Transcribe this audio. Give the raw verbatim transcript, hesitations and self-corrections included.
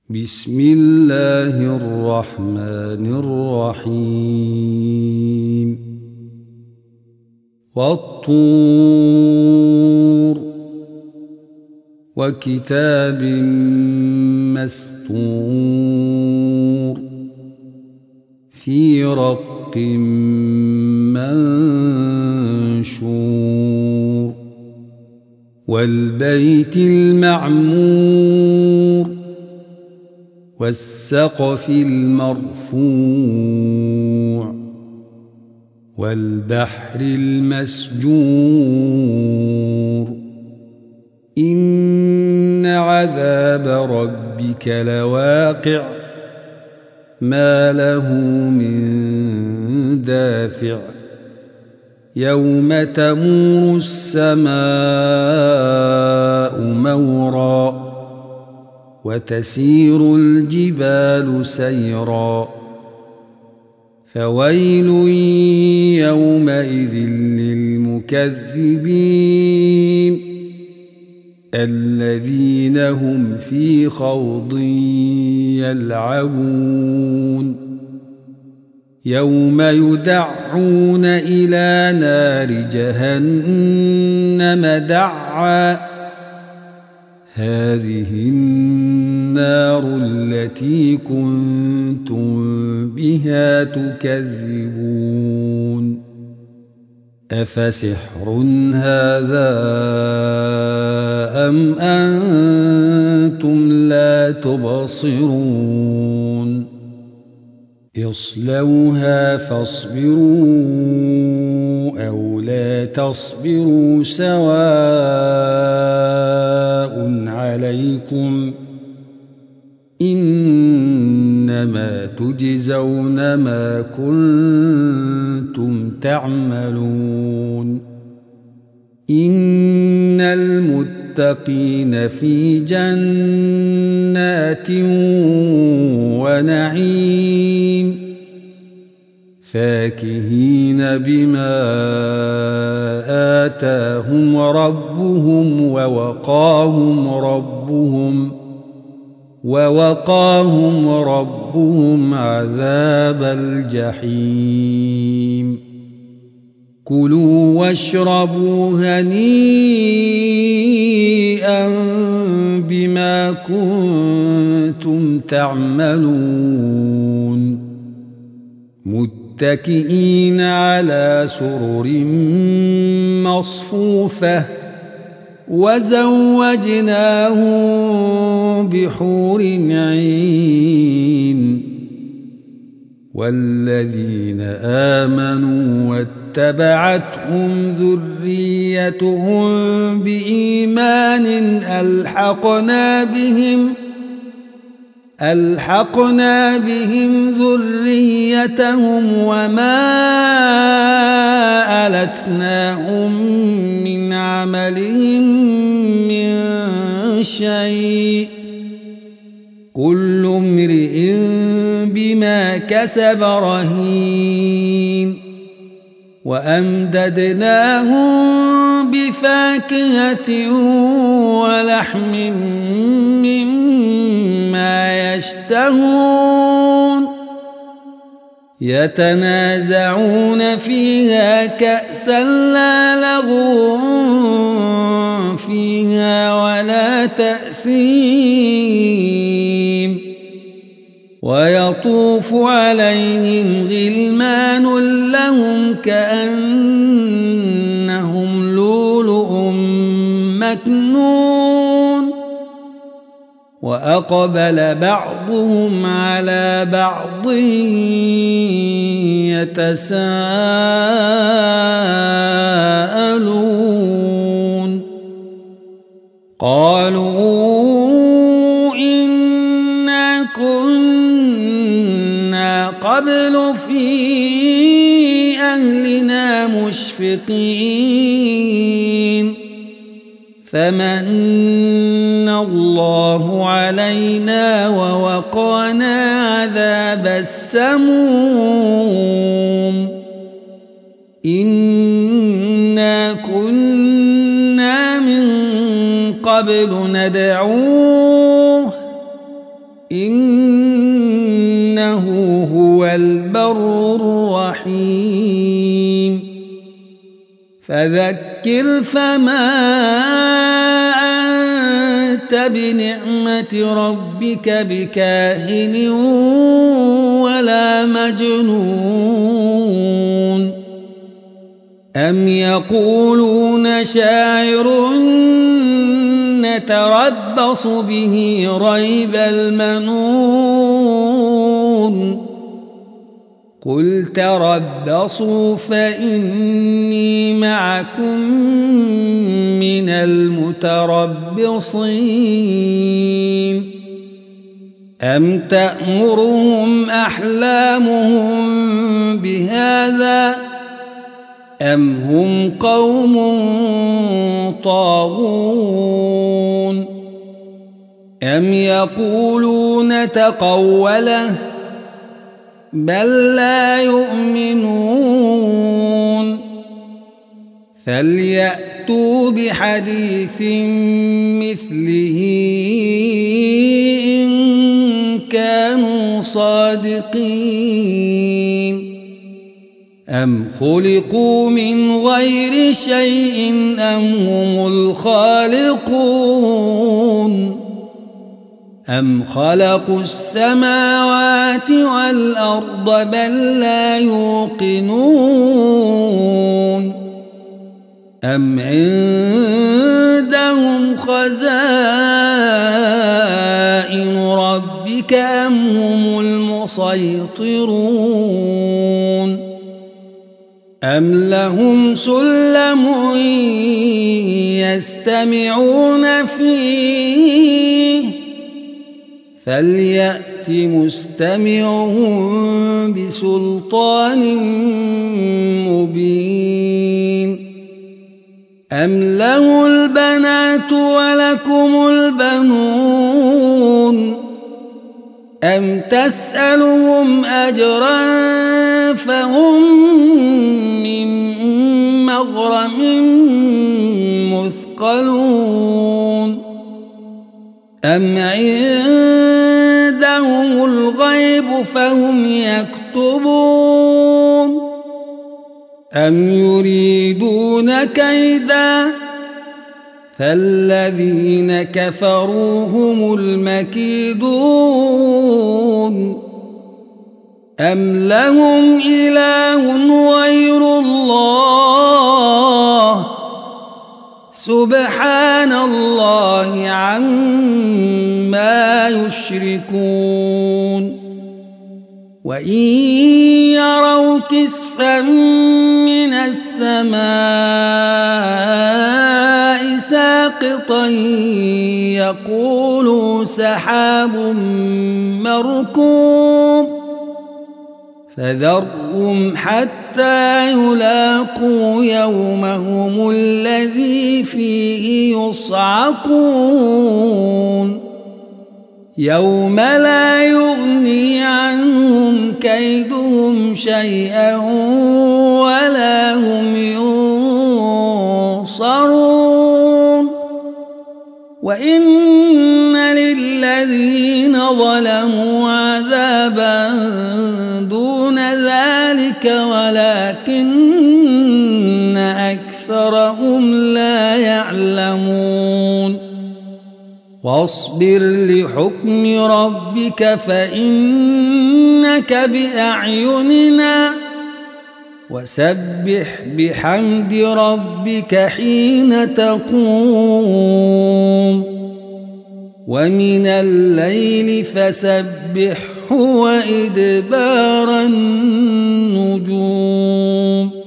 بسم الله الرحمن الرحيم والطور وكتاب مسطور في رق منشور والبيت المعمور والسقف المرفوع والبحر المسجور إن عذاب ربك لواقع ما له من دافع يوم تمور السماء مورا وتسير الجبال سيرا فويل يومئذ للمكذبين الذين هم في خوض يلعبون يوم يدعون إلى نار جهنم دعا هذه النار التي كنتم بها تكذبون أفسحر هذا أم أنتم لا تبصرون اصلوها فاصبروا أو لا تصبروا سواء عليكم إنما تجزون ما كنتم تعملون إن المتقين في جنات ونعيم فاكهين بما آتاهم ربهم ووقاهم ربهم ووقاهم ربهم عذاب الجحيم كلوا واشربوا هنيئا بما كنتم تعملون متكئين على سرر مصفوفة وزوجناهم بحور عين والذين آمنوا واتبعتهم ذريتهم بإيمان ألحقنا بهم ألحقنا بهم ذريتهم وما ألتناهم من عملهم من شيء كل امرئ بما كسب رهين وأمددناهم بفاكهة ولحم مما يشتهون يتنازعون فيها كأسا لا لغو فيها ولا تأثيم ويطوف عليهم غلمان لهم كأنهم لؤلؤ مكنون وأقبل بعضهم على بعض يتساءلون قالوا إنا كنا قبل في أهلنا مشفقين فمن الله علينا ووقانا عذاب السموم إنا كنا من قبل ندعوه إنه هو البر الرحيم فذكر فما أنت بنعمة ربك بكاهن ولا مجنون أم يقولون شاعر نتربص به ريب المنون قل تربصوا فإني معكم من المتربصين أم تأمرهم أحلامهم بهذا أم هم قوم طاغون أم يقولون تقوله بل لا يؤمنون فليأتوا بحديث مثله إن كانوا صادقين أم خلقوا من غير شيء أم هم الخالقون أم خلقوا السماوات والأرض بل لا يوقنون أم عندهم خزائن ربك أم هم المسيطرون أم لهم سلم يستمعون فيه فليأت مستمعهم بسلطان مبين أم له البنات ولكم البنون أم تسألهم أجرا فهم من مغرم مثقلون أم عندهم الغيب فهم يكتبون أم يريدون كيدا فالذين كفروا هم المكيدون أم لهم إله غير الله سبحان الله عما يشركون وإن يروا كسفا من السماء ساقطا يقولوا سحاب مركوم فذرهم حتى يلاقوا يومهم الذي فيه يصعقون يوم لا يغني عنهم كيدهم شيئا ولا هم ينصرون وإن للذين ظلموا عذابا دون ذلك ولكن أكثرهم لا يعلمون واصبر لحكم ربك فإنك بأعيننا وسبح بحمد ربك حين تقوم ومن الليل فسبحه وإدبار النجوم